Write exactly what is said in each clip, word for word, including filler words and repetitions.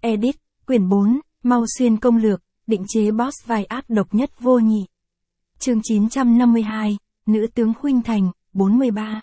Edit, quyển bốn, Mau Xuyên công lược, định chế boss vai ác độc nhất vô nhị. Chương chín trăm năm mươi hai, Nữ tướng Khuynh Thành, bốn mươi ba.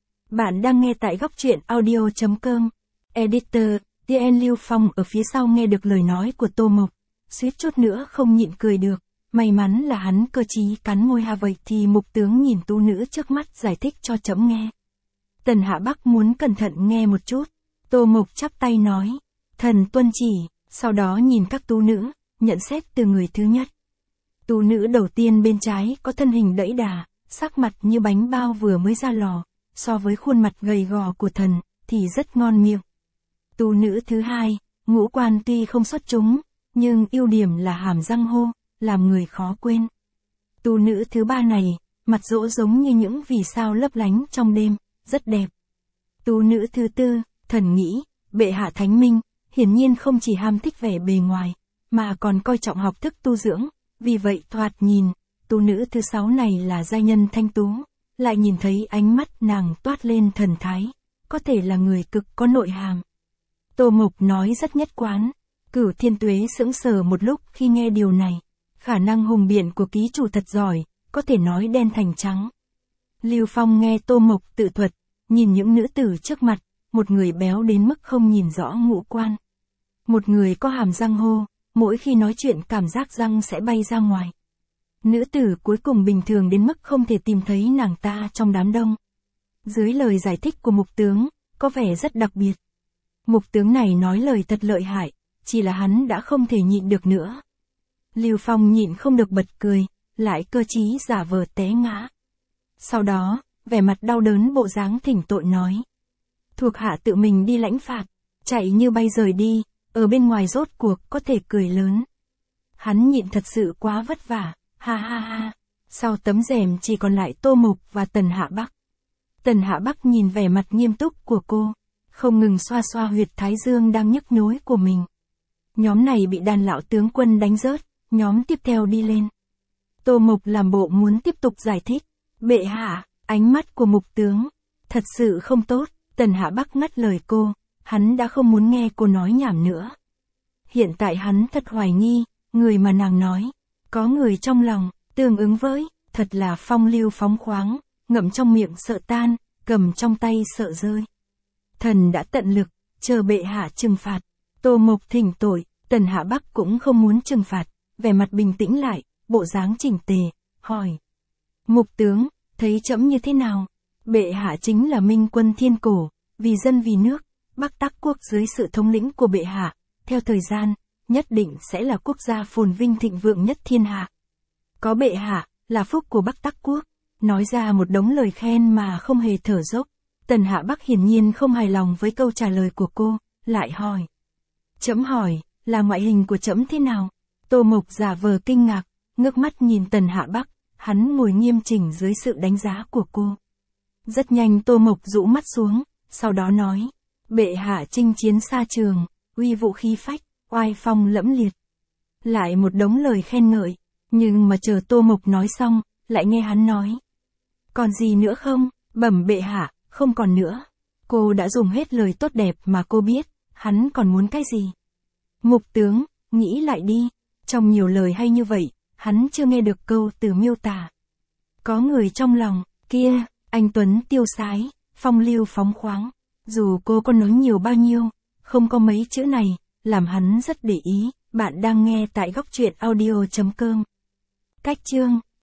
Bạn đang nghe tại góc truyện audio chấm com. Editor, tê en Lưu Phong ở phía sau nghe được lời nói của Tô Mộc, suýt chút nữa không nhịn cười được. May mắn là hắn cơ trí cắn môi ha vậy thì mục tướng nhìn tú nữ trước mắt giải thích cho trẫm nghe. Tần Hạ Bắc muốn cẩn thận nghe một chút. Tô Mộc chắp tay nói, thần tuân chỉ, sau đó nhìn các tú nữ, nhận xét từ người thứ nhất. Tú nữ đầu tiên bên trái có thân hình đẫy đà, sắc mặt như bánh bao vừa mới ra lò, so với khuôn mặt gầy gò của thần, thì rất ngon miệng. Tú nữ thứ hai, ngũ quan tuy không xuất chúng, nhưng ưu điểm là hàm răng hô, làm người khó quên. Tú nữ thứ ba này, mặt dỗ giống như những vì sao lấp lánh trong đêm, rất đẹp. Tú nữ thứ tư, thần nghĩ, bệ hạ thánh minh, hiển nhiên không chỉ ham thích vẻ bề ngoài, mà còn coi trọng học thức tu dưỡng, vì vậy thoạt nhìn, tú nữ thứ sáu này là giai nhân thanh tú, lại nhìn thấy ánh mắt nàng toát lên thần thái, có thể là người cực có nội hàm. Tô Mộc nói rất nhất quán, Cửu Thiên Tuế sững sờ một lúc khi nghe điều này, khả năng hùng biện của ký chủ thật giỏi, có thể nói đen thành trắng. Lưu Phong nghe Tô Mộc tự thuật, nhìn những nữ tử trước mặt, một người béo đến mức không nhìn rõ ngũ quan. Một người có hàm răng hô, mỗi khi nói chuyện cảm giác răng sẽ bay ra ngoài. Nữ tử cuối cùng bình thường đến mức không thể tìm thấy nàng ta trong đám đông. Dưới lời giải thích của mục tướng, có vẻ rất đặc biệt. Mục tướng này nói lời thật lợi hại, chỉ là hắn đã không thể nhịn được nữa. Lưu Phong nhịn không được bật cười, lại cơ trí giả vờ té ngã. Sau đó, vẻ mặt đau đớn bộ dáng thỉnh tội nói. Thuộc hạ tự mình đi lãnh phạt, chạy như bay rời đi, ở bên ngoài rốt cuộc có thể cười lớn. Hắn nhịn thật sự quá vất vả, ha ha ha. Sau tấm rèm chỉ còn lại Tô Mộc và Tần Hạ Bắc. Tần Hạ Bắc nhìn vẻ mặt nghiêm túc của cô, không ngừng xoa xoa huyệt thái dương đang nhức nhối của mình. Nhóm này bị đàn lão tướng quân đánh rớt, nhóm tiếp theo đi lên. Tô Mộc làm bộ muốn tiếp tục giải thích. Bệ hạ, ánh mắt của mục tướng, thật sự không tốt. Tần Hạ Bắc ngắt lời cô, hắn đã không muốn nghe cô nói nhảm nữa. Hiện tại hắn thật hoài nghi, người mà nàng nói, có người trong lòng, tương ứng với, thật là phong lưu phóng khoáng, ngậm trong miệng sợ tan, cầm trong tay sợ rơi. Thần đã tận lực, chờ bệ hạ trừng phạt. Tô Mộc thỉnh tội, Tần Hạ Bắc cũng không muốn trừng phạt, vẻ mặt bình tĩnh lại, bộ dáng chỉnh tề, hỏi. Mục tướng, thấy trẫm như thế nào? Bệ hạ chính là minh quân thiên cổ, vì dân vì nước, Bắc Tắc quốc dưới sự thống lĩnh của bệ hạ, theo thời gian, nhất định sẽ là quốc gia phồn vinh thịnh vượng nhất thiên hạ. Có bệ hạ, là phúc của Bắc Tắc quốc. Nói ra một đống lời khen mà không hề thở dốc. Tần Hạ Bắc hiển nhiên không hài lòng với câu trả lời của cô, lại hỏi. Trẫm hỏi, là ngoại hình của trẫm thế nào? Tô Mộc giả vờ kinh ngạc, ngước mắt nhìn Tần Hạ Bắc, hắn ngồi nghiêm chỉnh dưới sự đánh giá của cô. Rất nhanh Tô Mộc rũ mắt xuống, sau đó nói, bệ hạ chinh chiến xa trường, uy vũ khí phách, oai phong lẫm liệt. Lại một đống lời khen ngợi, nhưng mà chờ Tô Mộc nói xong, lại nghe hắn nói. Còn gì nữa không? Bẩm bệ hạ, không còn nữa. Cô đã dùng hết lời tốt đẹp mà cô biết, hắn còn muốn cái gì? Mục tướng, nghĩ lại đi, trong nhiều lời hay như vậy, hắn chưa nghe được câu từ miêu tả. Có người trong lòng, kia, anh Tuấn tiêu sái, phong lưu phóng khoáng. Dù cô có nói nhiều bao nhiêu, không có mấy chữ này, làm hắn rất để ý. Bạn đang nghe tại góc truyện audio chấm com. Cách chương